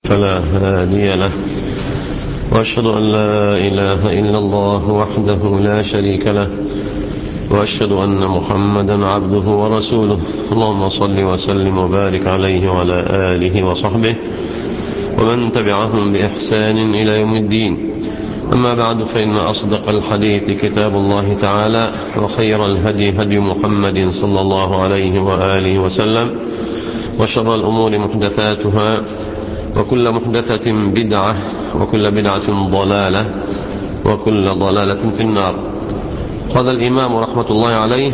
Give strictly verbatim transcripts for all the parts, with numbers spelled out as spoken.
فلا هادي له، وأشهد أن لا إله إلا الله وحده لا شريك له، وأشهد أن محمدا عبده ورسوله. اللهم صل وسلم وبارك عليه وعلى آله وصحبه ومن تبعهم بإحسان إلى يوم الدين. أما بعد، فإن أصدق الحديث كتاب الله تعالى، وخير الهدي هدي محمد صلى الله عليه وآله وسلم، وشر الأمور محدثاتها، وكل محدثة بدعة، وكل بدعة ضلالة، وكل ضلالة في النار. قال الإمام رحمة الله عليه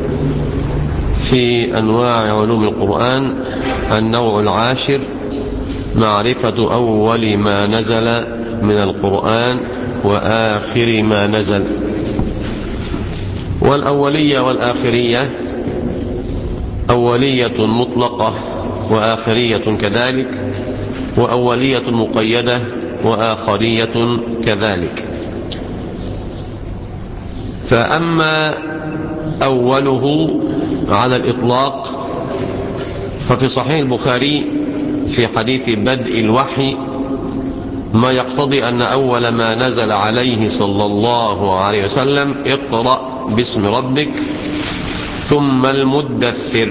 في أنواع علوم القرآن: النوع العاشر معرفة أول ما نزل من القرآن وآخر ما نزل. والأولية والآخرية: أولية مطلقة وآخرية كذلك، وأولية مقيدة وآخرية كذلك. فأما أوله على الإطلاق ففي صحيح البخاري في حديث بدء الوحي ما يقتضي أن أول ما نزل عليه صلى الله عليه وسلم: اقرأ باسم ربك ثم المدثر.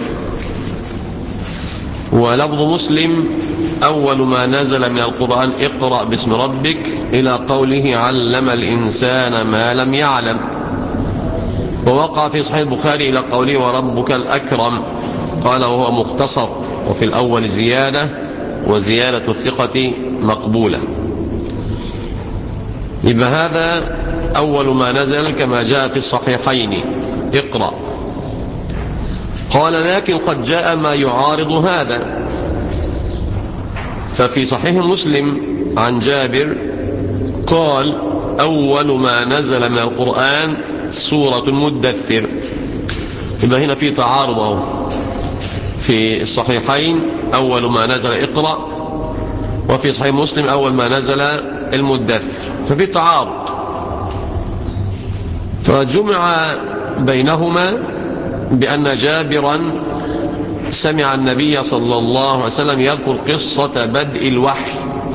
ولفظ مسلم: أول ما نزل من القرآن اقرأ باسم ربك، إلى قوله علم الإنسان ما لم يعلم. ووقع في صحيح البخاري إلى قوله وربك الأكرم، قال وهو مختصر، وفي الأول زيادة، وزيادة الثقة مقبولة. يبقى هذا أول ما نزل كما جاء في الصحيحين: اقرأ. قال لكن قد جاء ما يعارض هذا. ففي صحيح مسلم عن جابر قال: أول ما نزل من القرآن سورة المدثر. يبقى هنا في تعارض في الصحيحين: أول ما نزل اقرأ، وفي صحيح مسلم أول ما نزل المدثر، ففي تعارض. فجمع بينهما بأن جابرا سمع النبي صلى الله عليه وسلم يذكر قصة بدء الوحي،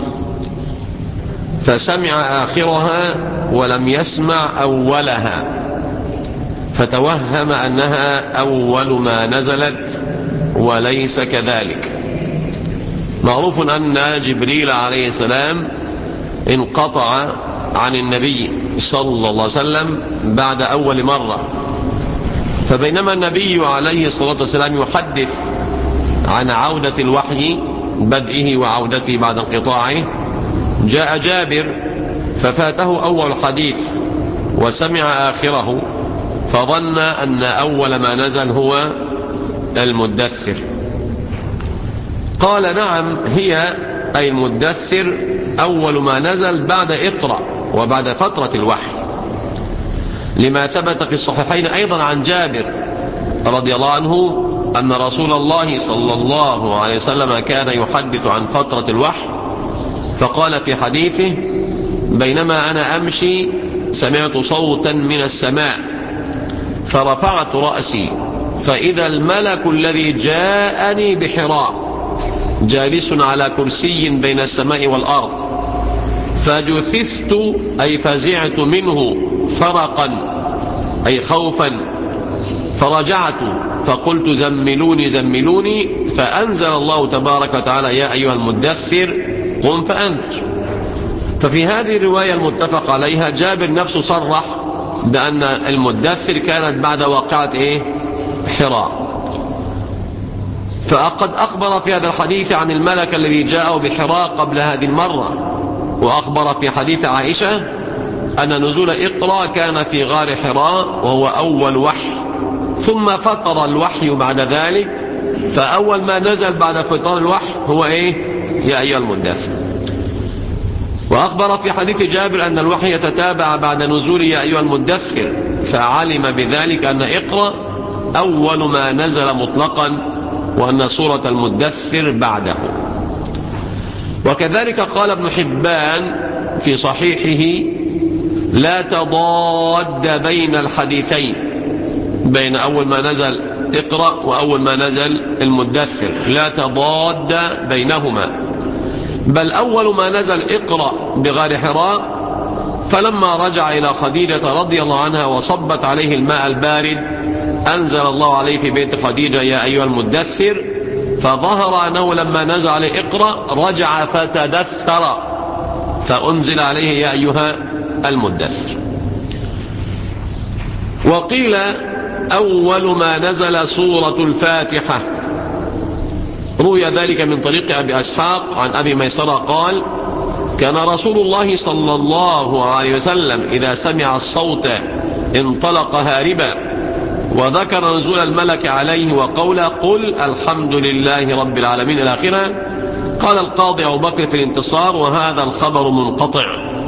فسمع آخرها ولم يسمع أولها، فتوهم أنها أول ما نزلت، وليس كذلك. معروف أن جبريل عليه السلام انقطع عن النبي صلى الله عليه وسلم بعد أول مرة، فبينما النبي عليه الصلاة والسلام يحدث عن عودة الوحي، بدئه وعودته بعد انقطاعه، جاء جابر ففاته أول الحديث وسمع آخره، فظن أن أول ما نزل هو المدثر. قال: نعم، هي أي المدثر أول ما نزل بعد اقرأ وبعد فترة الوحي، لما ثبت في الصحيحين أيضا عن جابر رضي الله عنه أن رسول الله صلى الله عليه وسلم كان يحدث عن فترة الوحي، فقال في حديثه: بينما أنا أمشي سمعت صوتا من السماء فرفعت رأسي فإذا الملك الذي جاءني بحراء جالس على كرسي بين السماء والأرض، فجثثت أي فزعت منه فرقا أي خوفا، فرجعت فقلت زملوني زملوني، فأنزل الله تبارك وتعالى: يا أيها المدثر قم فأنذر. ففي هذه الرواية المتفق عليها جابر نفسه صرح بأن المدثر كانت بعد واقعة إيه؟ حراء. فقد أخبر في هذا الحديث عن الملك الذي جاءه بحراء قبل هذه المرة، وأخبر في حديث عائشة أن نزول اقرأ كان في غار حراء وهو أول وحي، ثم فطر الوحي بعد ذلك، فأول ما نزل بعد فطار الوحي هو إيه؟ يا أيها المدثر. وأخبر في حديث جابر أن الوحي يتتابع بعد نزول يا أيها المدثر، فعلم بذلك أن اقرأ أول ما نزل مطلقا، وأن سورة المدثر بعده. وكذلك قال ابن حبان في صحيحه: لا تضاد بين الحديثين، بين أول ما نزل اقرأ وأول ما نزل المدثر، لا تضاد بينهما، بل أول ما نزل اقرأ بغار حراء، فلما رجع إلى خديجة رضي الله عنها وصبت عليه الماء البارد أنزل الله عليه في بيت خديجة يا أيها المدثر، فظهر أنه لما نزل عليه اقرأ رجع فتدثر فأنزل عليه يا أيها المدثر. وقيل أول ما نزل سورة الفاتحة، روي ذلك من طريق أبي أسحاق عن أبي ميسرة قال كان رسول الله صلى الله عليه وسلم إذا سمع الصوت انطلق هاربا، وذكر نزول الملك عليه وقوله قل الحمد لله رب العالمين إلى آخره. قال القاضي أبو بكر في الانتصار وهذا الخبر منقطع،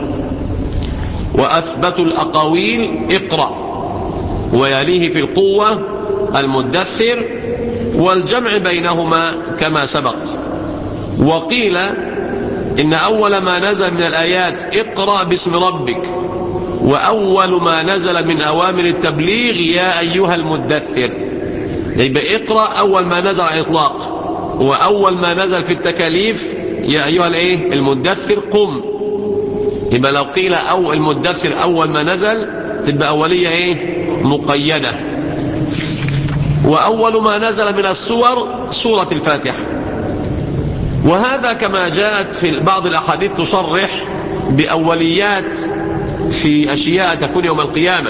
وأثبت الأقاويل اقرأ، ويليه في القوة المدثر، والجمع بينهما كما سبق. وقيل إن أول ما نزل من الآيات اقرأ باسم ربك، وأول ما نزل من أوامر التبليغ يا أيها المدثر، يبقى اقرأ أول ما نزل على الإطلاق، وأول ما نزل في التكاليف يا أيها الإيه المدثر قم. يبقى لو قيل أو المدثر أول ما نزل تبقى أولية إيه مقيدة. وأول ما نزل من السور سورة الفاتحة، وهذا كما جاءت في بعض الأحاديث تصرح بأوليات في أشياء تكون يوم القيامة.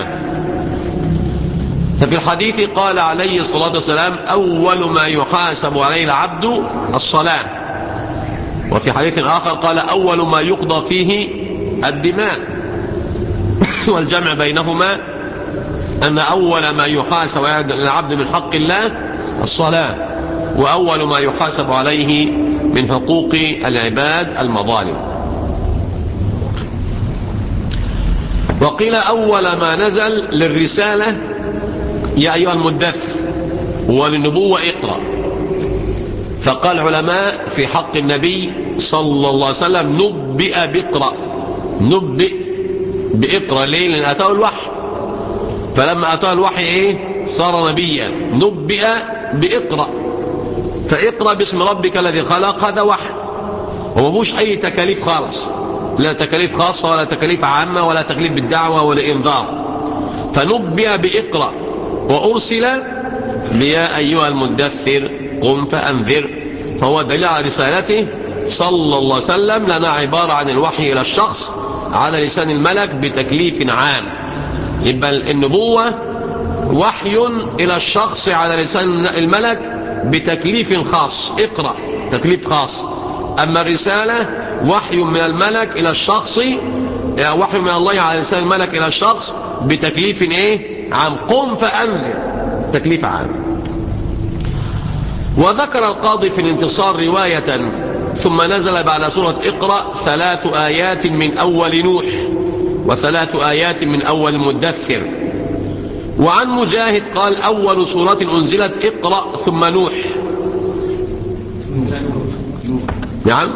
ففي الحديث قال عليه الصلاة والسلام أول ما يحاسب عليه العبد الصلاة، وفي حديث آخر قال أول ما يقضى فيه الدماء. والجمع بينهما أن أول ما يحاسب على العبد من حق الله الصلاة، وأول ما يحاسب عليه من حقوق العباد المظالم. وقيل أول ما نزل للرسالة يا أيها المدثر، وللنبوة اقرأ. فقال العلماء في حق النبي صلى الله عليه وسلم نبئ بإقرأ، نبئ بإقرأ ليه؟ لأن أتاه الوحي، فلما أتاه الوحي إيه صار نبيا. نبئ بإقرأ، فإقرأ باسم ربك الذي خلق، هذا وحي ومفوش أي تكاليف خالص، لا تكاليف خاصة ولا تكاليف عامة ولا تكليف بالدعوة ولا إنذار. فنبئ بإقرأ وأرسل بيا أيها المدثر قم فأنذر، فهو دليل على رسالته صلى الله عليه وسلم لنا عبارة عن الوحي إلى الشخص على لسان الملك بتكليف عام. يبقى النبوة وحي إلى الشخص على لسان الملك بتكليف خاص، اقرأ تكليف خاص. أما الرسالة وحي من الملك إلى الشخص، وحي من الله على لسان الملك إلى الشخص بتكليف إيه عام، قم فأنذر، تكليف عام. وذكر القاضي في الانتصار رواية ثم نزل بعد سورة اقرأ ثلاث آيات من أول نوح وثلاث آيات من أول مدثر. وعن مجاهد قال أول سورة أنزلت اقرأ ثم نوح. نعم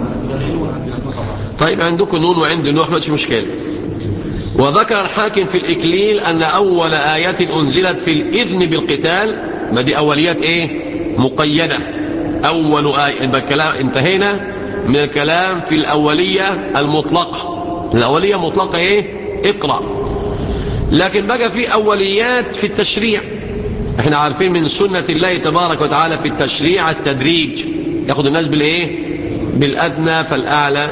طيب عندكم نون وعند نوح مش مشكلة. وذكر الحاكم في الإكليل أن أول آية أنزلت في الإذن بالقتال، ما دي أوليات إيه مقيدة. أول آية انتهينا من الكلام في الأولية المطلقة، الأولية مطلقة إيه اقرأ. لكن بقى في أوليات في التشريع. احنا عارفين من سنة الله تبارك وتعالى في التشريع التدريج، ياخد الناس بالإيه بالأدنى فالأعلى.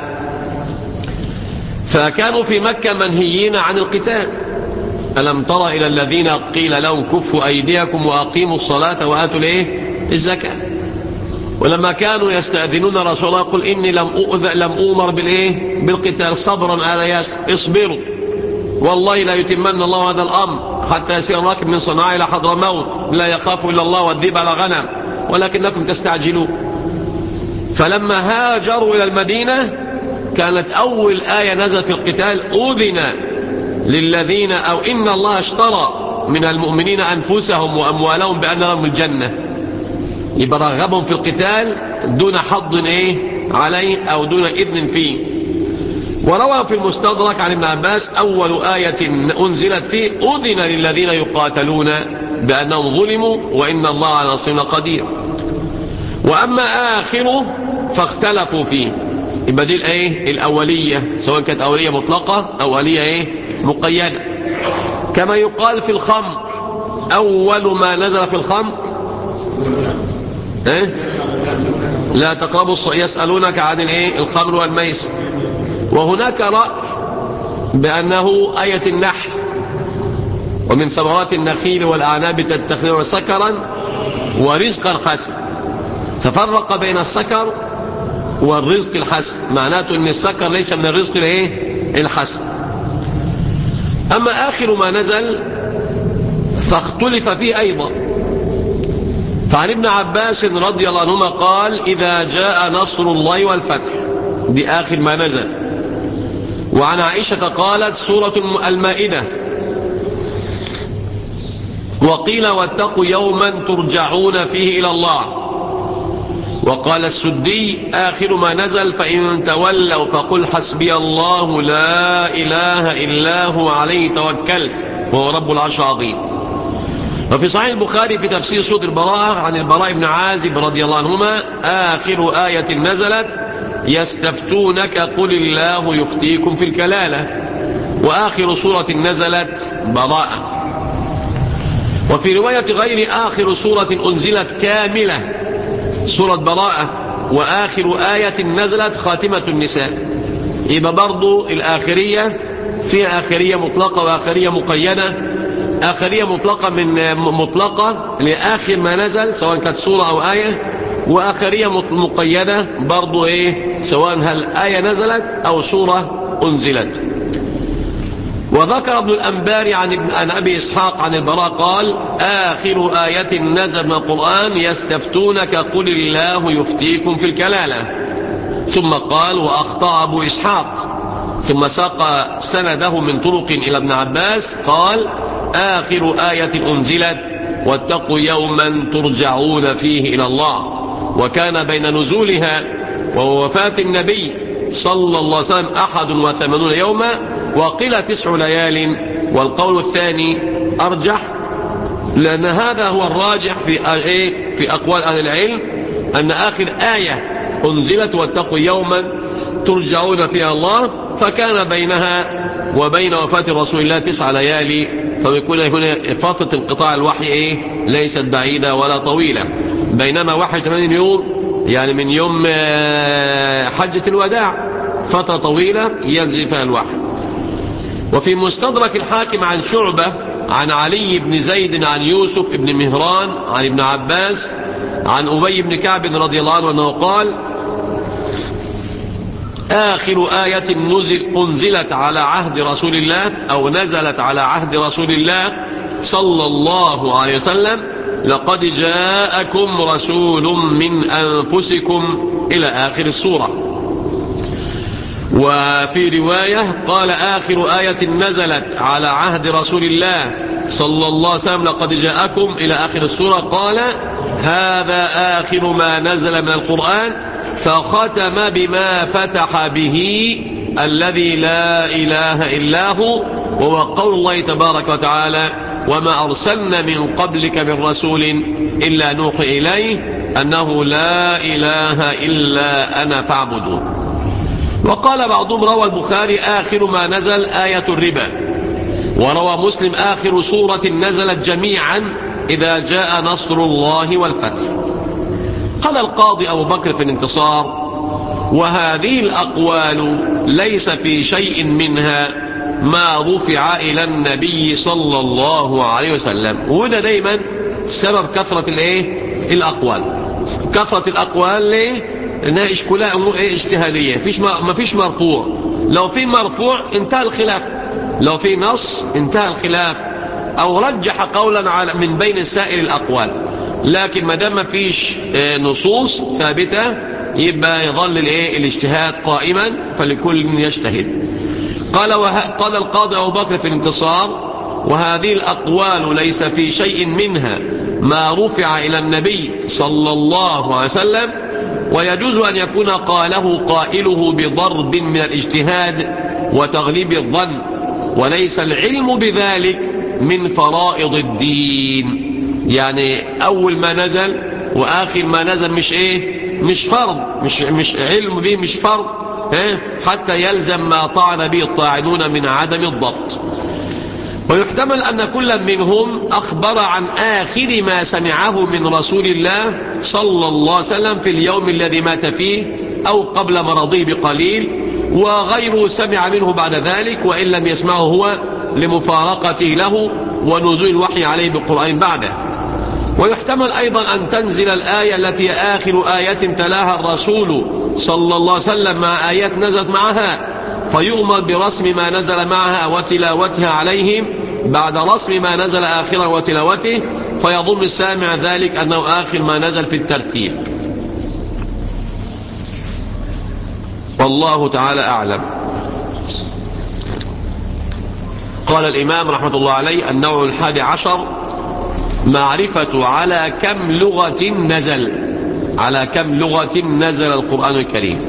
فكانوا في مكة منهيين عن القتال. ألم تر إلى الذين قيل لهم كفوا أيديكم وأقيموا الصلاة وآتوا الإيه الزكاة. ولما كانوا يستأذنون رسول الله قل إني لم أؤذ لم أؤمر بالإيه بالقتال صبرا على ياس، اصبروا والله لا يتمن الله هذا الأمر حتى يسير الراكب من صنعاء إلى حضرموت لا يخاف إلا الله والذئب على غنم ولكنكم تستعجلون. فلما هاجروا إلى المدينة كانت أول آية نزلت في القتال أذن للذين أو إن الله اشترى من المؤمنين أنفسهم وأموالهم بأن لهم الجنة. يبقى رغبهم في القتال دون حظ إيه عليه أو دون إذن فيه. وروى في المستدرك عن ابن عباس أول آية أنزلت فيه أذن للذين يقاتلون بأنهم ظلموا وإن الله على نصرهم قدير. وأما آخره فاختلفوا فيه، يبقى دي الايه الأولية، سواء كانت أولية مطلقة أو أولية ايه مقيدة. كما يقال في الخمر، أول ما نزل في الخمر إيه؟ لا تقربوا الصلاة، يسألونك عن الايه الخمر والميسر. وهناك رأي بأنه آية النحل ومن ثمرات النخيل والأعناب تتخذون سكرا ورزقا حسنا، ففرق بين السكر والرزق الحسن، معناته ان السكر ليس من الرزق الايه الحسن. أما آخر ما نزل فاختلف فيه أيضا، فعن ابن عباس رضي الله عنهما قال إذا جاء نصر الله والفتح، دي آخر ما نزل. وعن عائشة قالت سورة المائدة. وقيل واتقوا يوما ترجعون فيه إلى الله. وقال السدي آخر ما نزل فإن تولوا فقل حسبي الله لا إله إلا هو عليه توكلت وهو رب العرش العظيم. وفي صحيح البخاري في تفسير سورة البراءة عن البراء بن عازب رضي الله عنهما آخر آية نزلت يستفتونك قل الله يفتيكم في الكلالة، وآخر سورة نزلت براءة. وفي رواية غير آخر سورة أنزلت كاملة سورة براءة، وآخر آية نزلت خاتمة النساء. يبقى برضو الآخرية في آخرية مطلقة وآخرية مقيدة. آخرية مطلقة من مطلقة لآخر ما نزل سواء كانت سورة أو آية، وآخرية مقيدة برضو إيه سواء هل آية نزلت أو سورة أنزلت. وذكر ابن الأنباري عن, عن أبي إسحاق عن البراء قال آخر آية نزل من القرآن يستفتونك قل الله يفتيكم في الكلالة. ثم قال وأخطأ أبو إسحاق، ثم ساق سنده من طرق إلى ابن عباس قال آخر آية أنزلت واتقوا يوما ترجعون فيه إلى الله. وكان بين نزولها ووفاة النبي صلى الله عليه وسلم أحد وثمانون يوما، وقيل تسع ليال، والقول الثاني أرجح، لأن هذا هو الراجح في في أقوال أهل العلم أن آخر آية أنزلت واتقوا يوما ترجعون فيها الله، فكان بينها وبين وفاة رسول الله تسع ليالي، فبيكون هنا فترة انقطاع الوحي إيه ليست بعيدة ولا طويلة. بينما واحد وثمانين يوم يعني من يوم حجة الوداع فترة طويلة ينزل فيها الوحي. وفي مستدرك الحاكم عن شعبة عن علي بن زيد عن يوسف بن مهران عن ابن عباس عن أبي بن كعب رضي الله عنه أنه قال آخر آية نزل أنزلت على عهد رسول الله أو نزلت على عهد رسول الله صلى الله عليه وسلم لقد جاءكم رسول من أنفسكم إلى آخر السورة. وفي رواية قال آخر آية نزلت على عهد رسول الله صلى الله عليه وسلم لقد جاءكم إلى آخر السورة قال هذا آخر ما نزل من القرآن، فختم بما فتح به الذي لا إله إلا هو، وهو قول الله تبارك وتعالى وما أرسلنا من قبلك من رسول إلا نوحي إليه أنه لا إله إلا أنا فاعبدون. وقال بعضهم روى البخاري آخر ما نزل آية الربا، وروى مسلم آخر سورة نزلت جميعا إذا جاء نصر الله والفتح. قال القاضي أبو بكر في الانتصار وهذه الأقوال ليس في شيء منها ما رفع إلى النبي صلى الله عليه وسلم. وده دايما سبب كثرة الايه الأقوال. كثرة الأقوال ليه؟ انها كلها امور ايه اجتهاديه، مفيش ما فيش مرفوع. لو في مرفوع انتهى الخلاف، لو في نص انتهى الخلاف، او رجح قولا على من بين سائر الاقوال. لكن ما دام مفيش نصوص ثابته يبقى يظل الايه الاجتهاد قائما، فلكل يجتهد. قال وه... قال القاضي ابو بكر في الانتصار وهذه الاقوال ليس في شيء منها ما رفع الى النبي صلى الله عليه وسلم، ويجوز أن يكون قاله قائله بضرب من الاجتهاد وتغليب الظن، وليس العلم بذلك من فرائض الدين. يعني أول ما نزل وآخر ما نزل مش إيه مش فرض، مش, مش علم به مش فرض، حتى يلزم ما طعن به الطاعنون من عدم الضبط. ويحتمل أن كل منهم أخبر عن آخر ما سمعه من رسول الله صلى الله عليه وسلم في اليوم الذي مات فيه أو قبل مرضه بقليل، وغيره سمع منه بعد ذلك وإن لم يسمعه هو لمفارقته له ونزول الوحي عليه بالقرآن بعده. ويحتمل أيضا أن تنزل الآية التي آخر آية تلاها الرسول صلى الله عليه وسلم مع آيات نزلت معها، فيؤمر برسم ما نزل معها وتلاوتها عليهم بعد رسم ما نزل آخرا وتلاوته، فيظن السامع ذلك أنه آخر ما نزل في الترتيب. والله تعالى أعلم. قال الإمام رحمة الله عليه: النوع الحادي عشر معرفة على كم لغة نزل، على كم لغة نزل القرآن الكريم.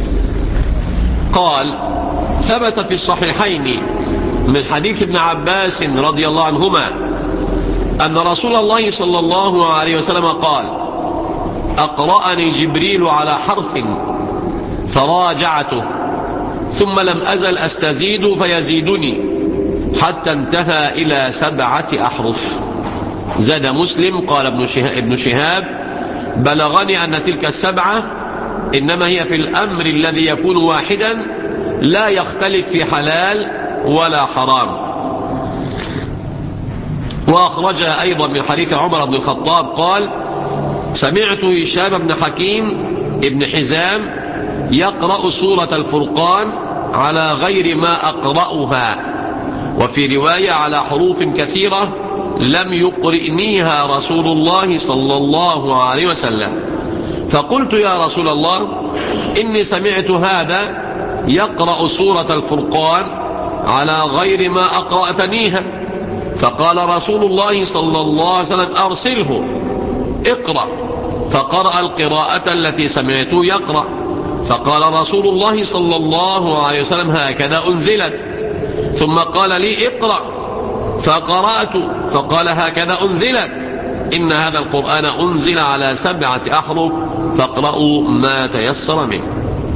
قال: ثبت في الصحيحين من حديث ابن عباس رضي الله عنهما أن رسول الله صلى الله عليه وسلم قال: أقرأني جبريل على حرف فراجعته ثم لم أزل أستزيد فيزيدني حتى انتهى إلى سبعة أحرف. زاد مسلم قال ابن شهاب: بلغني أن تلك السبعة إنما هي في الأمر الذي يكون واحدا لا يختلف في حلال ولا حرام. وأخرجها أيضا من حديث عمر بن الخطاب قال: سمعت هشام بن حكيم ابن حزام يقرأ سورة الفرقان على غير ما أقرأها، وفي رواية على حروف كثيرة لم يقرئنيها رسول الله صلى الله عليه وسلم. فقلت: يا رسول الله، إني سمعت هذا يقرأ سورة الفرقان على غير ما أقرأتنيها. فقال رسول الله صلى الله عليه وسلم: أرسله اقرأ. فقرأ القراءة التي سمعته يقرأ. فقال رسول الله صلى الله عليه وسلم: هكذا أنزلت. ثم قال لي: اقرأ. فقرأت فقال: هكذا أنزلت. إن هذا القرآن أنزل على سبعة أحرف فاقرأوا ما تيسر منه.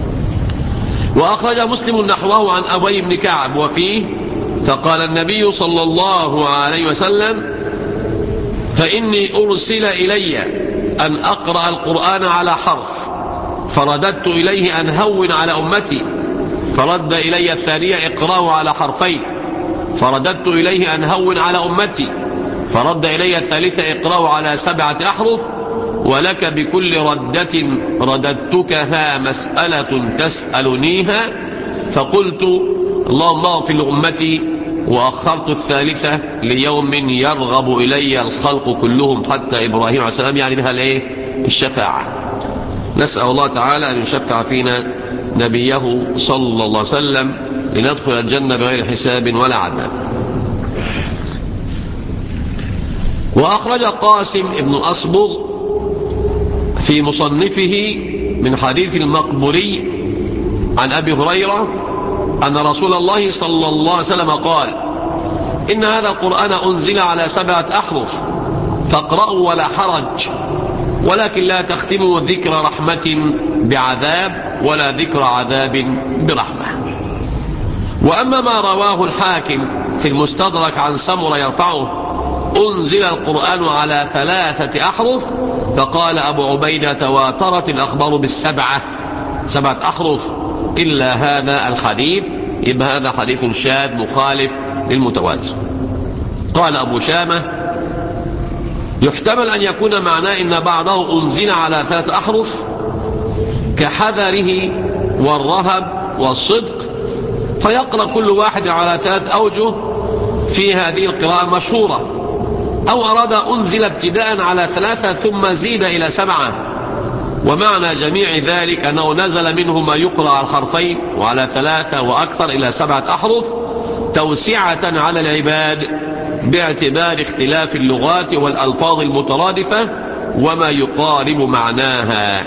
وأخرج مسلم نحوه عن أبي بن كعب وفيه: فقال النبي صلى الله عليه وسلم: فإني أرسل إلي أن أقرأ القرآن على حرف، فرددت إليه أن هون على أمتي، فرد إلي الثانية: اقرأوا على حرفين، فرددت إليه أن هون على أمتي، فرد إلي الثالثة: اقرأوا على سبعة أحرف، ولك بكل ردة رددتكها مسألة تسألنيها. فقلت: اللهم اغفر لأمتي. وأخرت الثالثة ليوم يرغب إلي الخلق كلهم حتى إبراهيم عليه السلام، يعني بها الايه؟ الشفاعة. نسأل الله تعالى أن يشفع فينا نبيه صلى الله عليه وسلم لندخل الجنة بغير حساب ولا عذاب. وأخرج قاسم ابن أصبغ في مصنفه من حديث المقبوري عن أبي هريرة أن رسول الله صلى الله عليه وسلم قال: إن هذا القرآن أنزل على سبعة أحرف فاقرأوا ولا حرج، ولكن لا تختموا ذكر رحمة بعذاب ولا ذكر عذاب برحمة. وأما ما رواه الحاكم في المستدرك عن سمرة يرفعه: أنزل القرآن على ثلاثة أحرف، فقال أبو عبيدة: تواترت الأخبار بالسبعة، سبعة أحرف إلا هذا الحديث، يبقى هذا حديث شاذ مخالف للمتواتر. قال أبو شامة: يحتمل أن يكون معناه إن بعضه أنزل على ثلاثة أحرف كحذره والرهب والصدق، فيقرأ كل واحد على ثلاث أوجه في هذه القراءة المشهورة، أو أراد أنزل ابتداء على ثلاثة ثم زيد إلى سبعة. ومعنى جميع ذلك أنه نزل منه ما يقرأ على الحرفين وعلى ثلاثة وأكثر إلى سبعة أحرف توسعة على العباد باعتبار اختلاف اللغات والألفاظ المترادفة وما يقارب معناها.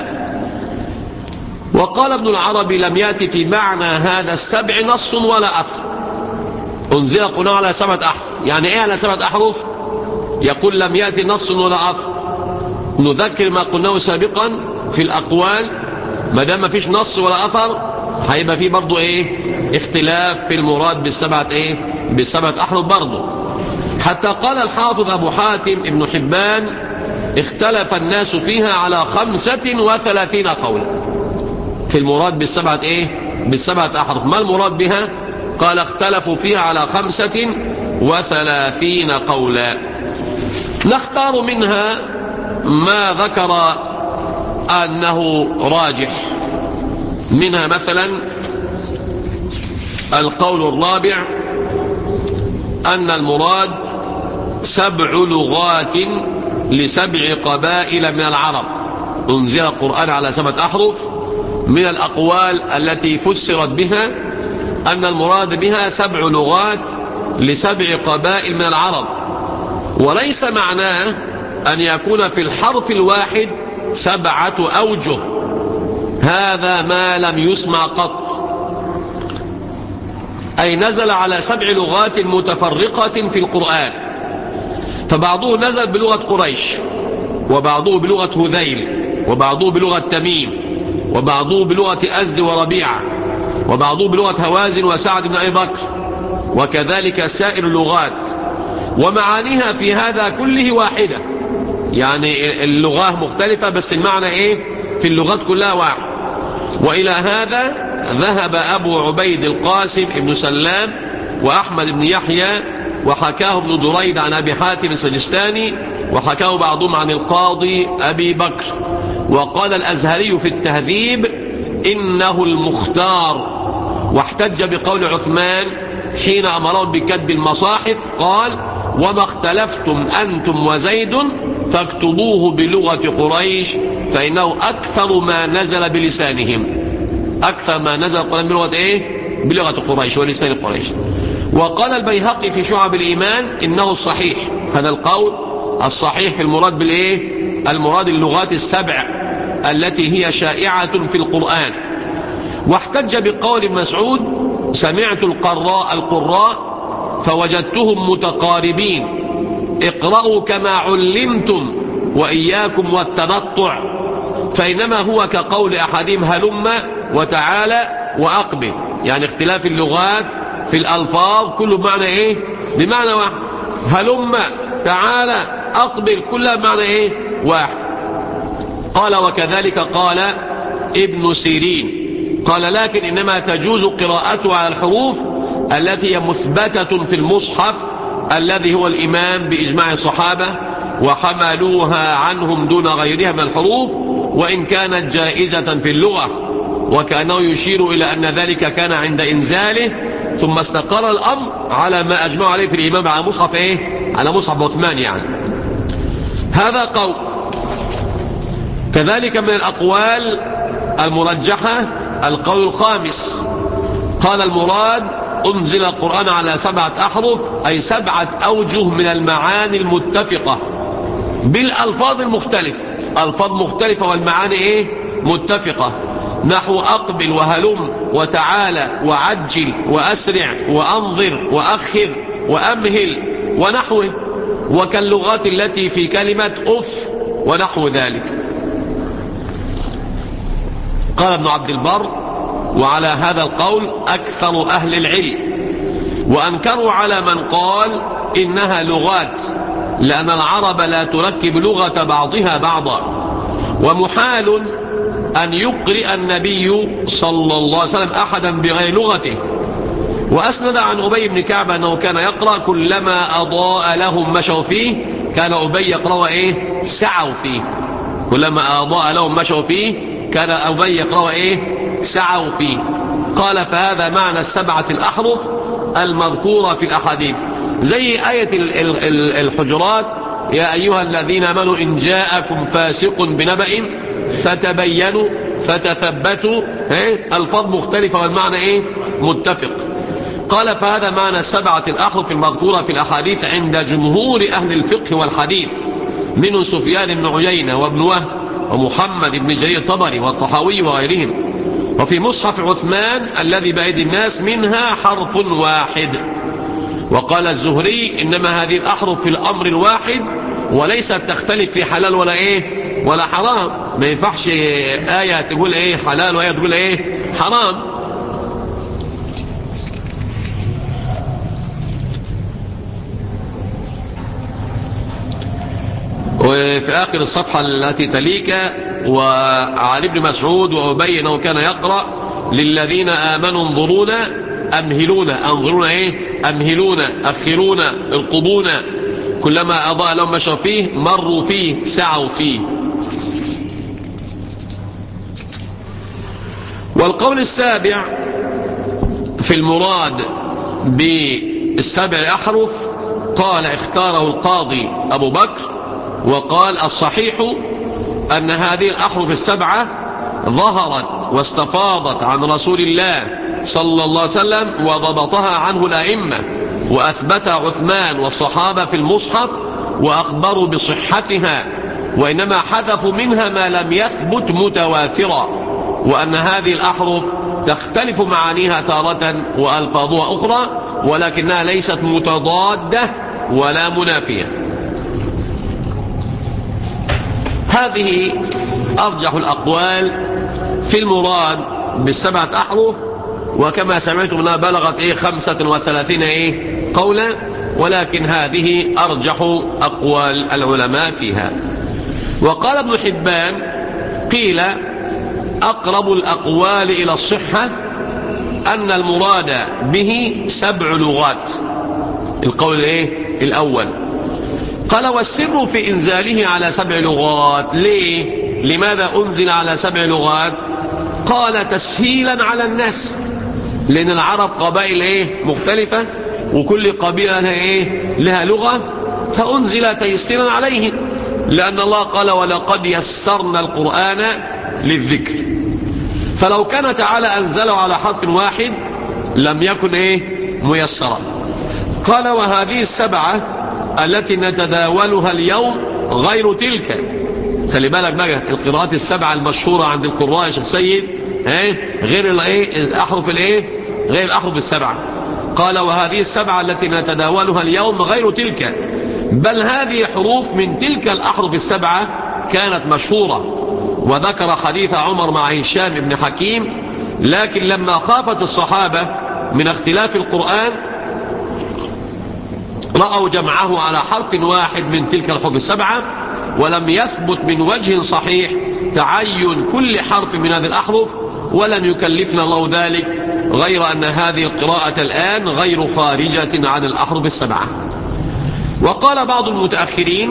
وقال ابن العربي: لم يأتي في معنى هذا السبع نص ولا أثر. أنزل القرآن على سبعة أحرف، يعني إيه على سبعة أحرف؟ يقول: لم يأتي نص ولا أثر. نذكر ما قلناه سابقا في الأقوال: ما دام ما فيش نص ولا أثر هيبقى فيه برضو ايه اختلاف في المراد بالسبعة ايه بالسبعة احرف برضو. حتى قال الحافظ ابو حاتم ابن حبان اختلف الناس فيها على خمسة وثلاثين قولا في المراد بالسبعة ايه بالسبعة احرف. ما المراد بها؟ قال اختلفوا فيها على خمسة وثلاثين قولا. نختار منها ما ذكر أنه راجح. منها مثلا القول الرابع أن المراد سبع لغات لسبع قبائل من العرب. أنزل القرآن على سبعة أحرف. من الأقوال التي فسرت بها أن المراد بها سبع لغات لسبع قبائل من العرب، وليس معناه أن يكون في الحرف الواحد سبعة أوجه. هذا ما لم يسمع قط. أي نزل على سبع لغات متفرقة في القرآن، فبعضه نزل بلغة قريش، وبعضه بلغة هذيل، وبعضه بلغة تميم، وبعضه بلغة أزد وربيعة، وبعضه بلغة هوازن وسعد بن أبي بكر، وكذلك سائر اللغات، ومعانيها في هذا كله واحدة. يعني اللغة مختلفة بس المعنى إيه في اللغات كلها واحد. وإلى هذا ذهب أبو عبيد القاسم ابن سلام وأحمد بن يحيى، وحكاه ابن دريد عن أبي حاتم السجستاني، وحكاه بعضهم عن القاضي أبي بكر. وقال الأزهري في التهذيب إنه المختار، واحتج بقول عثمان حين أمرهم بكتب المصاحف قال وما اختلفتم أنتم وزيد فاكتبوه بلغة قريش فإنه أكثر ما نزل بلسانهم. أكثر ما نزل القرآن بلغة إيه؟ بلغة قريش ولسان قريش. وقال البيهقي في شعب الإيمان إنه الصحيح، هذا القول الصحيح في المراد بالإيه؟ المراد اللغات السبع التي هي شائعة في القرآن. واحتج بقول ابن مسعود سمعت القراء القراء فوجدتهم متقاربين اقرأوا كما علمتم وإياكم والتنطع، فإنما هو كقول أحدهم هلم وتعالى وأقبل. يعني اختلاف اللغات في الألفاظ كله بمعنى إيه؟ بمعنى واحد. هلم تعالى أقبل كلها بمعنى إيه؟ واحد. قال وكذلك قال ابن سيرين قال لكن إنما تجوز قراءته على الحروف التي هي مثبتة في المصحف الذي هو الإمام بإجماع الصحابة وحملوها عنهم دون غيرها من الحروف، وإن كانت جائزة في اللغة. وكأنه يشير إلى أن ذلك كان عند إنزاله ثم استقر الأمر على ما أجمع عليه في الإمام على مصحف إيه؟ على مصحف عثمان. يعني هذا قول. كذلك من الأقوال المرجحة القول الخامس، قال المراد أنزل القرآن على سبعة أحرف أي سبعة أوجه من المعاني المتفقة بالألفاظ المختلفة. ألفاظ مختلفة والمعاني إيه؟ متفقة. نحو أقبل وهلم وتعالى وعجل وأسرع وأنظر وأخر وأمهل ونحوه، وكاللغات التي في كلمة أف ونحو ذلك. قال ابن عبد البر وعلى هذا القول أكثر أهل العلم، وأنكروا على من قال إنها لغات، لأن العرب لا تركب لغة بعضها بعضا، ومحال أن يقرئ النبي صلى الله عليه وسلم أحدا بغير لغته. وأسند عن أبي بن كعب أنه كان يقرأ كلما أضاء لهم مشوا فيه. كان أبي يقرأ إيه؟ سعوا فيه. كلما أضاء لهم مشوا فيه كان أبي يقرأ إيه؟ سعوا فيه. قال فهذا معنى السبعة الأحرف المذكورة في الأحاديث، زي آية الحجرات يا أيها الذين آمنوا إن جاءكم فاسق بنبأ فتبينوا فتثبتوا. الفاظ مختلفة والمعنى إيه؟ متفق. قال فهذا معنى السبعة الأحرف المذكورة في الأحاديث عند جمهور أهل الفقه والحديث، منه سفيان بن عيينة وابن وهب ومحمد بن جرير الطبري والطحاوي وغيرهم. وفي مصحف عثمان الذي بأيدي الناس منها حرف واحد. وقال الزهري إنما هذه الأحرف في الأمر الواحد وليست تختلف في حلال ولا إيه ولا حرام. ما ينفعش آية تقول إيه حلال وآية تقول إيه حرام. وفي آخر الصفحة التي تليك: وعن ابن مسعود وأبي أنه كان يقرأ: للذين آمنوا انظرونا أمهلونا. أنظرونا إيه؟ أمهلونا، أخرونا، ارقبونا، كلما أضاء لهم مشوا فيه مروا فيه سعوا فيه. والقول السابع في المراد بالسبع أحرف قال اختاره القاضي أبو بكر، وقال: الصحيح أن هذه الأحرف السبعة ظهرت واستفاضت عن رسول الله صلى الله عليه وسلم، وضبطها عنه الأئمة، وأثبتها عثمان والصحابة في المصحف، وأخبروا بصحتها، وإنما حذفوا منها ما لم يثبت متواترا، وأن هذه الأحرف تختلف معانيها تارة وألفاظها أخرى، ولكنها ليست متضادة ولا منافية. هذه أرجح الأقوال في المراد بالسبعة أحرف، وكما سمعتم أنها بلغت إيه خمسة وثلاثين إيه قولا، ولكن هذه أرجح أقوال العلماء فيها. وقال ابن حبان: قيل أقرب الأقوال إلى الصحة أن المراد به سبع لغات. القول الإيه الأول. قال: والسر في إنزاله على سبع لغات. ليه؟ لماذا أنزل على سبع لغات؟ قال: تسهيلا على الناس، لأن العرب قبائل إيه مختلفة، وكل قبيلة لها إيه لها لغة، فأنزل تيسيرا عليهم، لأن الله قال: ولقد يسرنا القرآن للذكر. فلو كان تعالى أنزله على حرف واحد لم يكن إيه ميسرا. قال: وهذه السبعة التي نتداولها اليوم غير تلك. خلي بالك بقى، القراءات السبعة المشهورة عند القراء يا شيخ سيد ايه غير الايه الاحرف الايه غير الاحرف السبعة. قال: وهذه السبعة التي نتداولها اليوم غير تلك، بل هذه حروف من تلك الأحرف السبعة كانت مشهورة. وذكر حديث عمر مع هشام بن حكيم، لكن لما خافت الصحابة من اختلاف القرآن رأوا جمعه على حرف واحد من تلك الحروف السبعة، ولم يثبت من وجه صحيح تعين كل حرف من هذه الأحرف، ولم يكلفنا الله ذلك، غير أن هذه القراءة الآن غير خارجة عن الأحرف السبعة. وقال بعض المتأخرين: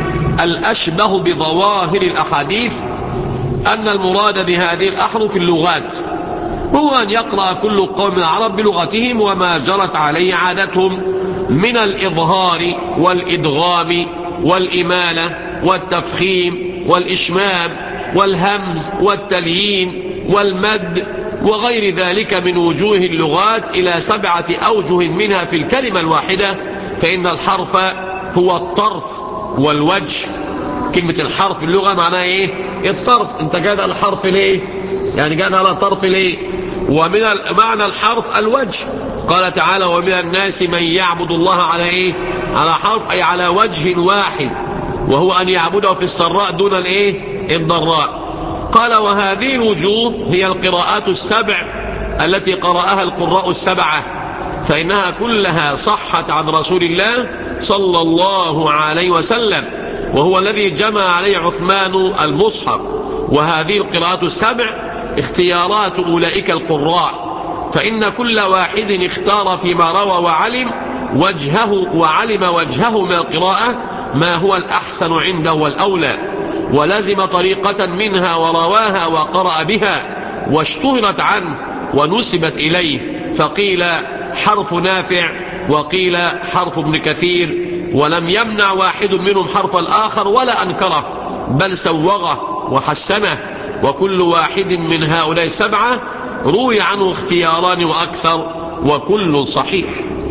الأشبه بظواهر الأحاديث أن المراد بهذه الأحرف اللغات، هو أن يقرأ كل قوم العرب بلغتهم وما جرت عليه عادتهم من الإظهار والإدغام والإمالة والتفخيم والإشمام والهمز والتليين والمد وغير ذلك من وجوه اللغات إلى سبعة أوجه منها في الكلمة الواحدة. فإن الحرف هو الطرف والوجه. كلمة الحرف في اللغة معناها إيه؟ الطرف. أنت قاعد على الحرف ليه؟ يعني قاعد على الطرف ليه؟ ومن معنى الحرف الوجه. قال تعالى: ومن الناس من يعبد الله على إيه؟ على حرف، أي على وجه واحد، وهو أن يعبده في السراء دون الإيه؟ الضراء. قال: وهذه الوجوه هي القراءات السبع التي قرأها القراء السبعة، فإنها كلها صحت عن رسول الله صلى الله عليه وسلم، وهو الذي جمع عليه عثمان المصحف. وهذه القراءات السبع اختيارات أولئك القراء، فإن كل واحد اختار فيما روى وعلم وجهه وعلم وجهه من القراءة ما هو الأحسن عنده والأولى، ولزم طريقة منها ورواها وقرأ بها، واشتهرت عنه ونسبت إليه، فقيل حرف نافع وقيل حرف ابن كثير، ولم يمنع واحد منهم حرف الآخر ولا أنكره، بل سوغه وحسنه. وكل واحد من هؤلاء السبعة روي عنه اختياران وأكثر، وكل صحيح.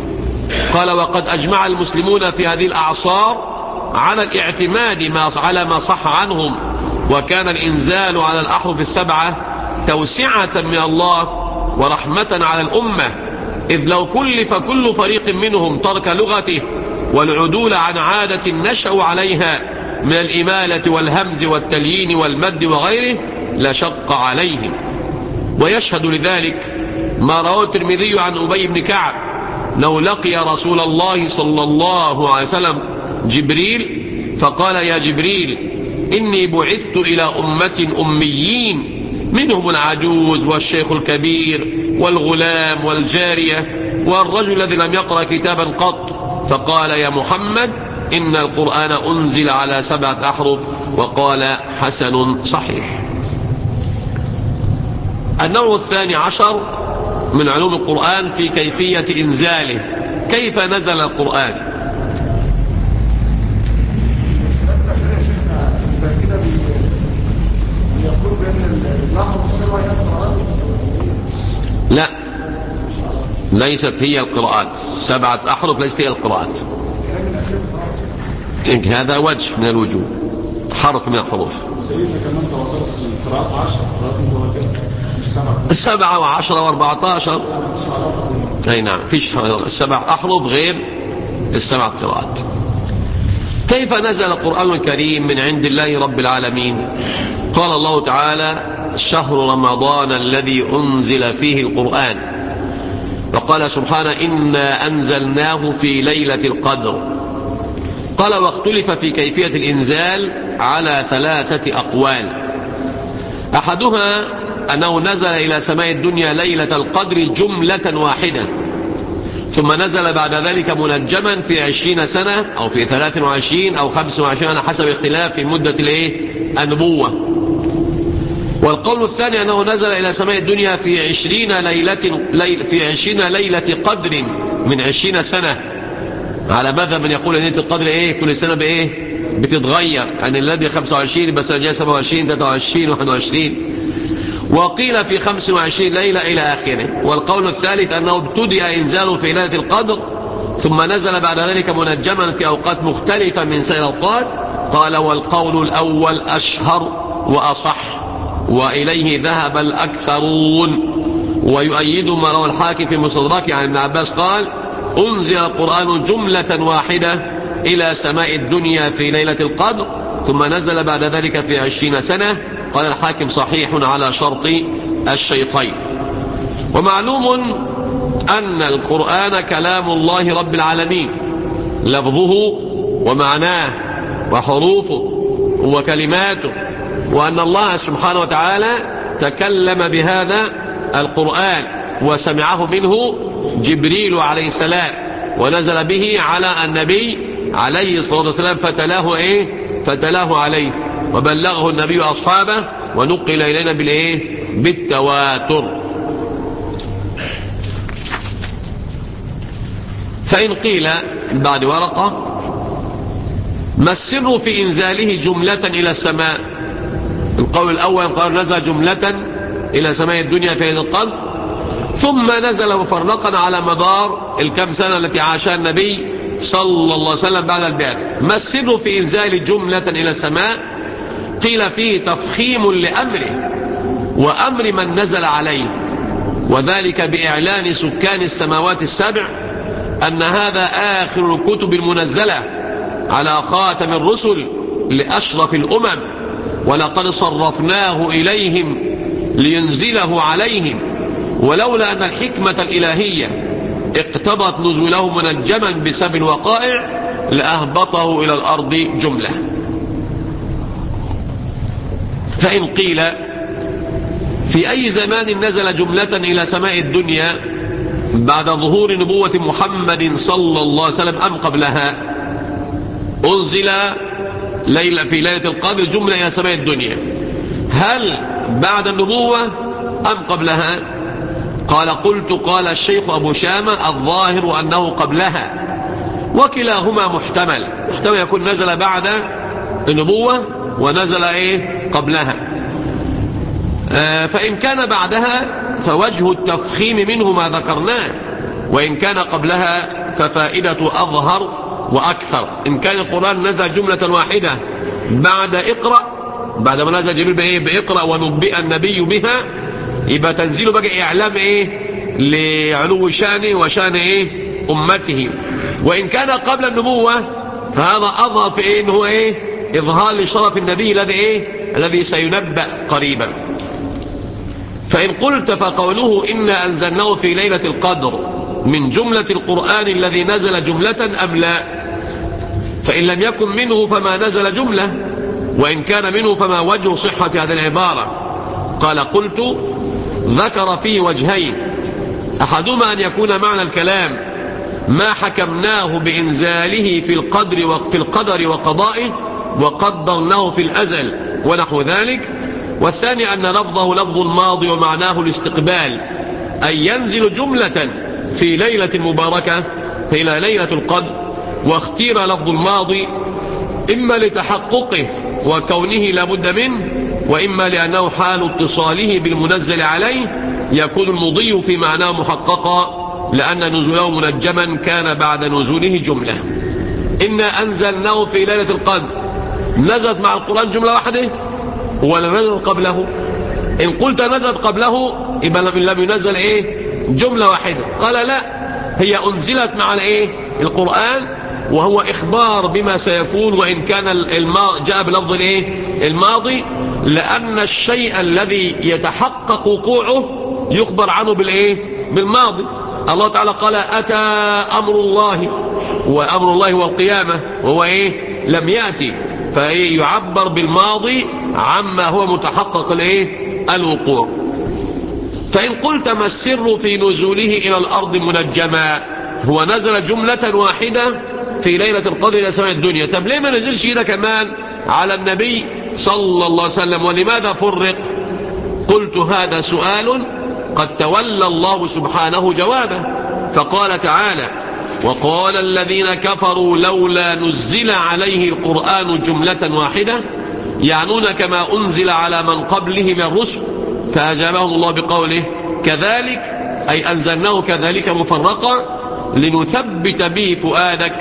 قال: وقد أجمع المسلمون في هذه الأعصار على الاعتماد ما على ما صح عنهم، وكان الإنزال على الأحرف السبعة توسعة من الله ورحمة على الأمة، إذ لو كلف كل فريق منهم ترك لغته والعدول عن عادة نشأوا عليها من الإمالة والهمز والتليين والمد وغيره لشق عليهم. ويشهد لذلك ما رواه الترمذي عن أبي بن كعب: لو لقي رسول الله صلى الله عليه وسلم جبريل فقال يا جبريل إني بعثت إلى أمة أميين منهم العجوز والشيخ الكبير والغلام والجارية والرجل الذي لم يقرأ كتابا قط. فقال يا محمد إن القرآن أنزل على سبعة أحرف. وقال حسن صحيح. النوع الثاني عشر من علوم القرآن في كيفية إنزاله. كيف نزل القرآن؟ لا، ليست هي القراءات. سبعة أحرف ليست هي القراءات. هذا وجه من الوجوه، حرف من الحروف. السبعة وعشرة واربعة عشر. أي نعم، فيش السبع أحرف غير السبع قراءات. كيف نزل القرآن الكريم من عند الله رب العالمين؟ قال الله تعالى شهر رمضان الذي أنزل فيه القرآن. وقال سبحانه إنا أنزلناه في ليلة القدر. قال واختلف في كيفية الإنزال على ثلاثة أقوال. أحدها أنه نزل إلى سماء الدنيا ليلة القدر جملة واحدة، ثم نزل بعد ذلك منجما في عشرين سنة أو في ثلاث وعشرين أو خمس وعشرين على حسب اختلاف في مدة النبوة. والقول الثاني أنه نزل إلى سماء الدنيا في عشرين ليلة, ليل في عشرين ليلة قدر من عشرين سنة، على مذهب من يقول ليلة القدر إيه كل سنة بإيه بتتغير، يعني الذي خمسة وعشرين بس جاء سبعة وعشرين ثلاثة وعشرين واحد وعشرين، وقيل في خمس وعشرين ليلة إلى آخره. والقول الثالث أنه ابتدأ إنزاله في ليلة القدر ثم نزل بعد ذلك منجما في أوقات مختلفة من سائر الأوقات. قال والقول الأول أشهر وأصح، وإليه ذهب الأكثرون، ويؤيد ما روى الحاكم في مستدركه عن ابن عباس قال أنزل القرآن جملة واحدة إلى سماء الدنيا في ليلة القدر ثم نزل بعد ذلك في عشرين سنة. قال الحاكم صحيح على شرط الشيخين. ومعلوم أن القرآن كلام الله رب العالمين، لفظه ومعناه وحروفه وكلماته، وأن الله سبحانه وتعالى تكلم بهذا القرآن وسمعه منه جبريل عليه السلام ونزل به على النبي عليه الصلاة والسلام فتلاه إيه فتلاه عليه وبلغه النبي أصحابه ونقل إلينا بالإيه بالتواتر. فإن قيل بعد ورقة ما السر في إنزاله جملة إلى السماء؟ القول الأول قال نزل جملة إلى سماء الدنيا في ليلة القدر ثم نزل مفرقا على مدار الكم سنة التي عاشها النبي صلى الله عليه وسلم بعد البعث. ما السر في إنزال جملة إلى السماء؟ قيل فيه تفخيم لأمره وأمر من نزل عليه، وذلك بإعلان سكان السماوات السبع أن هذا آخر الكتب المنزلة على خاتم الرسل لأشرف الأمم، ولقد صرفناه إليهم لينزله عليهم، ولولا أن الحكمة الإلهية اقتضت نزوله منجما بسبب الوقائع لأهبطه إلى الأرض جملة. فإن قيل في أي زمان نزل جملة إلى سماء الدنيا بعد ظهور نبوة محمد صلى الله عليه وسلم أم قبلها؟ أنزل ليلة في ليلة القدر جملة إلى سماء الدنيا، هل بعد النبوة أم قبلها؟ قال قلت قال الشيخ أبو شامة الظاهر أنه قبلها، وكلاهما محتمل، محتمل يكون نزل بعد النبوة ونزل إيه قبلها. آه فإن كان بعدها فوجه التفخيم منه ما ذكرناه، وإن كان قبلها ففائدة أظهر وأكثر. إن كان القرآن نزل جملة واحدة بعد اقرأ، بعد ما نزل جبريل بإيه بإقرأ ونبئ النبي بها، يبقى تنزيله بقى إعلام إيه لعلو شانه وشان إيه أمته. وإن كان قبل النبوة فهذا أظهر في إيه إنه هو إيه إظهار لشرف النبي الذي إيه الذي سينبأ قريبا. فإن قلت فقوله إنا أنزلناه في ليلة القدر من جملة القرآن الذي نزل جملة أم لا؟ فإن لم يكن منه فما نزل جملة، وإن كان منه فما وجه صحة هذه العبارة؟ قال قلت ذكر فيه وجهين، أحدهما أن يكون معنى الكلام ما حكمناه بإنزاله في القدر وفي القدر وقضائه وقدرناه في الأزل ونحو ذلك، والثاني أن لفظه لفظ الماضي ومعناه الاستقبال، أي ينزل جملة في ليلة مباركة إلى ليلة القدر. واختير لفظ الماضي إما لتحققه وكونه لابد منه، وإما لأنه حال اتصاله بالمنزل عليه يكون المضي في معناه محققا، لأن نزوله منجما كان بعد نزوله جملة. إنا أنزلناه في ليلة القدر، نزلت مع القرآن جملة واحدة ولا نزلت قبله؟ إن قلت نزلت قبله يبقى لم ينزل إيه؟ جملة واحدة. قال لا، هي أنزلت مع الإيه؟ القرآن، وهو إخبار بما سيكون، وإن كان الما جاء بلفظ الإيه؟ الماضي، لأن الشيء الذي يتحقق وقوعه يخبر عنه بالإيه؟ بالماضي. الله تعالى قال أتى أمر الله، وأمر الله هو القيامة، وهو إيه؟ لم يأتي، فيعبر بالماضي عما هو متحقق الإيه؟ الوقوع. فإن قلت ما السر في نزوله إلى الأرض منجما؟ هو نزل جملة واحدة في ليلة القدر إلى سماء الدنيا، طب ليه ما نزلش هنا كمان على النبي صلى الله عليه وسلم، ولماذا فرق؟ قلت هذا سؤال قد تولى الله سبحانه جوابه، فقال تعالى وقال الذين كفروا لولا نزل عليه القرآن جملة واحدة، يعنون كما أنزل على من قبله من الرسل، فأجابهم الله بقوله كذلك، أي أنزلناه كذلك مفرقا لنثبت به فؤادك،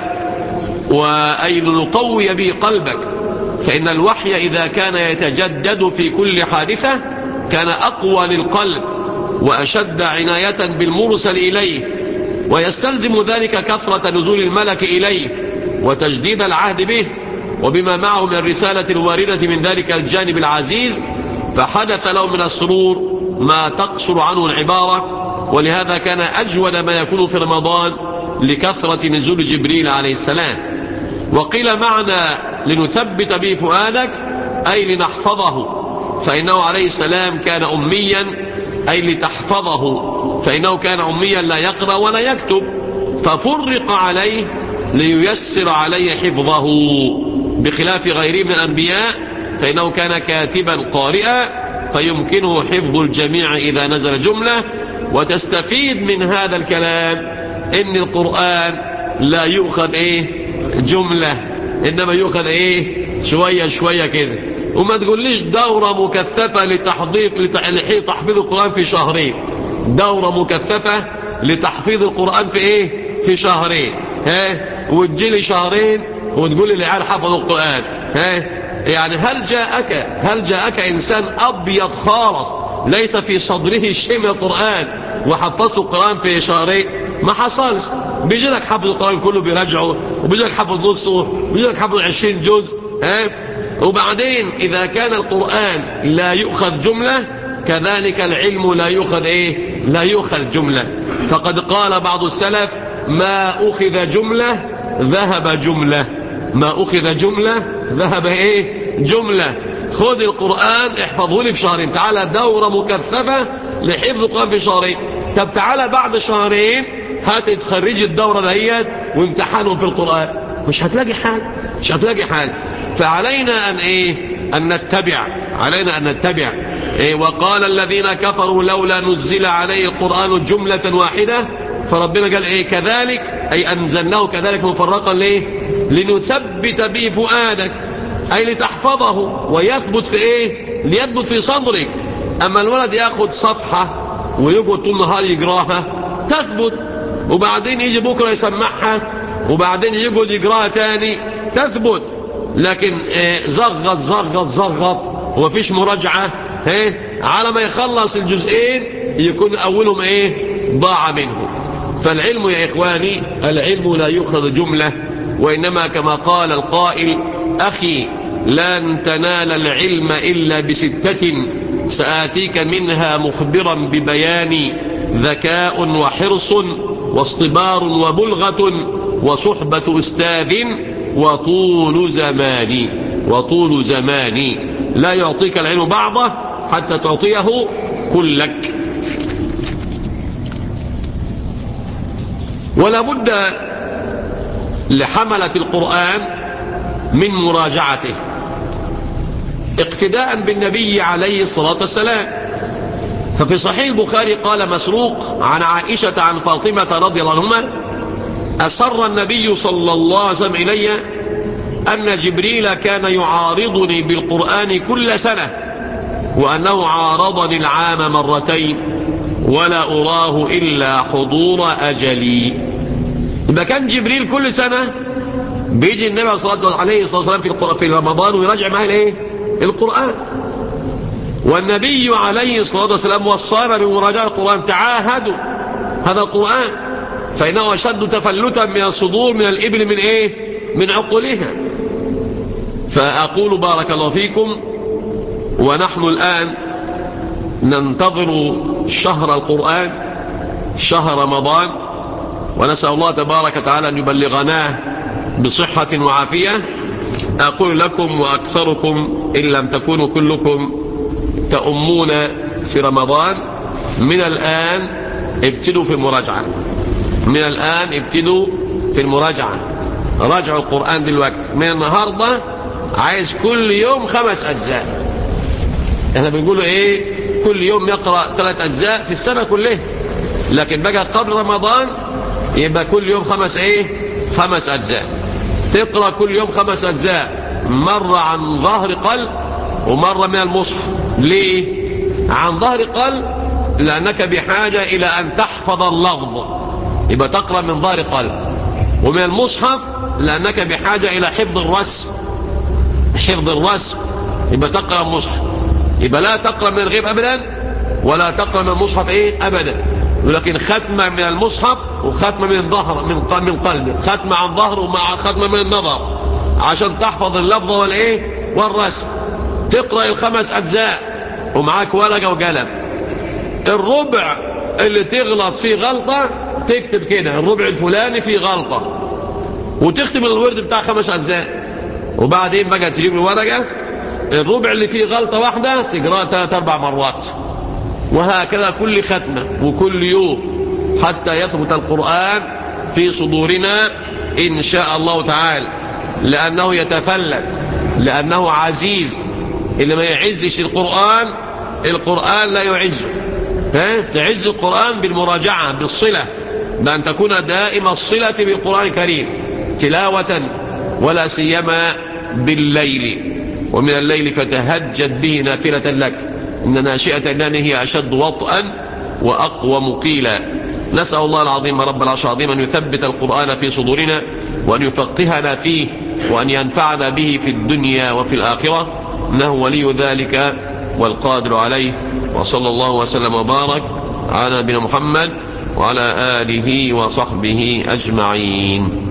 وأي لنقوي به قلبك، فإن الوحي إذا كان يتجدد في كل حادثة كان أقوى للقلب وأشد عناية بالمرسل إليه، ويستلزم ذلك كثرة نزول الملك إليه وتجديد العهد به وبما معه من الرسالة الواردة من ذلك الجانب العزيز، فحدث له من السرور ما تقصر عنه العبارة. ولهذا كان أجود ما يكون في رمضان لكثرة نزول جبريل عليه السلام. وقيل معنى لنثبت به فؤادك أي لنحفظه، فإنه عليه السلام كان أميا، أي لتحفظه، فإنه كان أميا لا يقرأ ولا يكتب، ففرق عليه لييسر عليه حفظه، بخلاف غيره من الأنبياء فإنه كان كاتبا قارئا فيمكنه حفظ الجميع إذا نزل جملة. وتستفيد من هذا الكلام إن القرآن لا يؤخذ إيه جملة، إنما يؤخذ إيه شوية شوية كده. وما تقوليش دورة مكثفة لتحضيق لتحفيظ القرآن في شهرين، دورة مكثفة لتحفيظ القرآن في إيه في شهرين، ها وتجيلي شهرين وتقول لي العيال حفظوا القرآن، ها يعني هل جاءك هل جاءك إنسان أبيض خالص ليس في صدره شيء من القرآن وحفظه القرآن في شهرين؟ ما حصلش. بيجي لك حفظ القرآن كله بيراجعه، وبيجي لك حفظ نصه، وبيجي لك حفظ عشرين جزء، ها وبعدين إذا كان القرآن لا يؤخذ جملة كذلك العلم لا يؤخذ إيه لا يؤخذ جملة. فقد قال بعض السلف ما أخذ جملة ذهب جملة، ما أخذ جملة ذهب إيه جملة. خذ القرآن احفظه لي في شهرين، تعالى دورة مكثفة لحفظ القرآن في شهرين. طب تعالى بعد شهرين هات تخرج الدورة دهيت وامتحانهم في القرآن، مش هتلاقي حاجة مش هتلاقي حاجة. فعلينا أن إيه أن نتبع علينا أن نتبع إيه. وقال الذين كفروا لولا نزل عليه القرآن جملة واحدة، فربنا قال إيه كذلك، أي أنزلناه كذلك مفرقا ليه لنثبت به فؤادك، أي لتحفظه ويثبت في إيه ليثبت في صدرك. أما الولد يأخذ صفحة ويقعد طول النهار يقراها تثبت، وبعدين يجي بكرة يسمعها، وبعدين يقعد يقراها تاني تثبت. لكن إيه زغط زغط زغط ومفيش مراجعة، إيه على ما يخلص الجزئين يكون أولهم إيه ضاع منه. فالعلم يا إخواني العلم لا يؤخذ جملة، وإنما كما قال القائل أخي لن تنال العلم إلا بستة سآتيك منها مخبرا ببياني، ذكاء وحرص واصطبار وبلغة وصحبة أستاذ وطول زماني وطول زماني لا يعطيك العلم بعضه حتى تعطيه كلك. ولا بد لحملة القرآن من مراجعته اقتداء بالنبي عليه الصلاة والسلام. ففي صحيح البخاري قال مسروق عن عائشة عن فاطمة رضي الله عنهما: أسر النبي صلى الله عليه وسلم إلي أن جبريل كان يعارضني بالقرآن كل سنة، وأنه عارضني العام مرتين ولا أراه إلا حضور أجلي. إذا كان جبريل كل سنة بيجي النبي صلى الله عليه وسلم في رمضان ويراجع معه الايه؟ القرآن. والنبي عليه الصلاة والسلام وصانا بمراجعة القرآن: تعاهدوا هذا القرآن فإنه أشد تفلتا من الصدور من الإبل من إيه؟ من عقولها. فأقول بارك الله فيكم، ونحن الآن ننتظر شهر القرآن، شهر رمضان، ونسأل الله تبارك وتعالى أن يبلغناه بصحة وعافية. أقول لكم وأكثركم إن لم تكونوا كلكم تأمون في رمضان، من الآن ابتدوا في المراجعة، من الآن ابتدوا في المراجعة. راجعوا القرآن دلوقتي من النهاردة. عايز كل يوم خمس أجزاء. احنا بنقولوا ايه؟ كل يوم يقرأ ثلاث أجزاء في السنة كلها، لكن بقى قبل رمضان يبقى كل يوم خمس ايه؟ خمس أجزاء. تقرأ كل يوم خمس أجزاء، مرة عن ظهر قلب ومرة من المصحف. ليه؟ عن ظهر قلب لأنك بحاجة إلى أن تحفظ اللفظ، يبقى تقرأ من ظهر قلب. ومن المصحف لأنك بحاجة إلى حفظ الرسم، حفظ الرسم، يبقى تقرأ المصحف. يبقى لا تقرأ من الغيب أبدا ولا تقرأ من المصحف إيه؟ أبدا. ولكن ختمة من المصحف وختمة من ظهر من من قلبك، ختمة عن ظهر ومع ختمة من النظر، عشان تحفظ اللفظ والإيه؟ والرسم. تقرأ الخمس أجزاء ومعاك ورقة وقلم. الربع اللي تغلط فيه غلطة تكتب كده: الربع الفلاني فيه غلطة، وتختم الورد بتاع خمس أجزاء. وبعدين بقى تجيب الورقة، الربع اللي فيه غلطة واحدة تقرأ ثلاث أربع مرات، وهكذا كل ختمة وكل يوم حتى يثبت القرآن في صدورنا إن شاء الله تعالى. لأنه يتفلت، لأنه عزيز. اللي ما يعزش القرآن القرآن لا يعزه. تعز القرآن بالمراجعة، بالصلة، بأن تكون دائم الصلة بالقرآن الكريم تلاوة، ولا سيما بالليل. ومن الليل فتهجد به نافلة لك، إن ناشئة الليل هي أشد وطئا وأقوم قيلا. نسأل الله العظيم رب العرش العظيم أن يثبت القرآن في صدورنا، وأن يفقهنا فيه، وأن ينفعنا به في الدنيا وفي الآخرة، إنه ولي ذلك والقادر عليه. وصلى الله وسلم وبارك على نبينا محمد وعلى آله وصحبه أجمعين.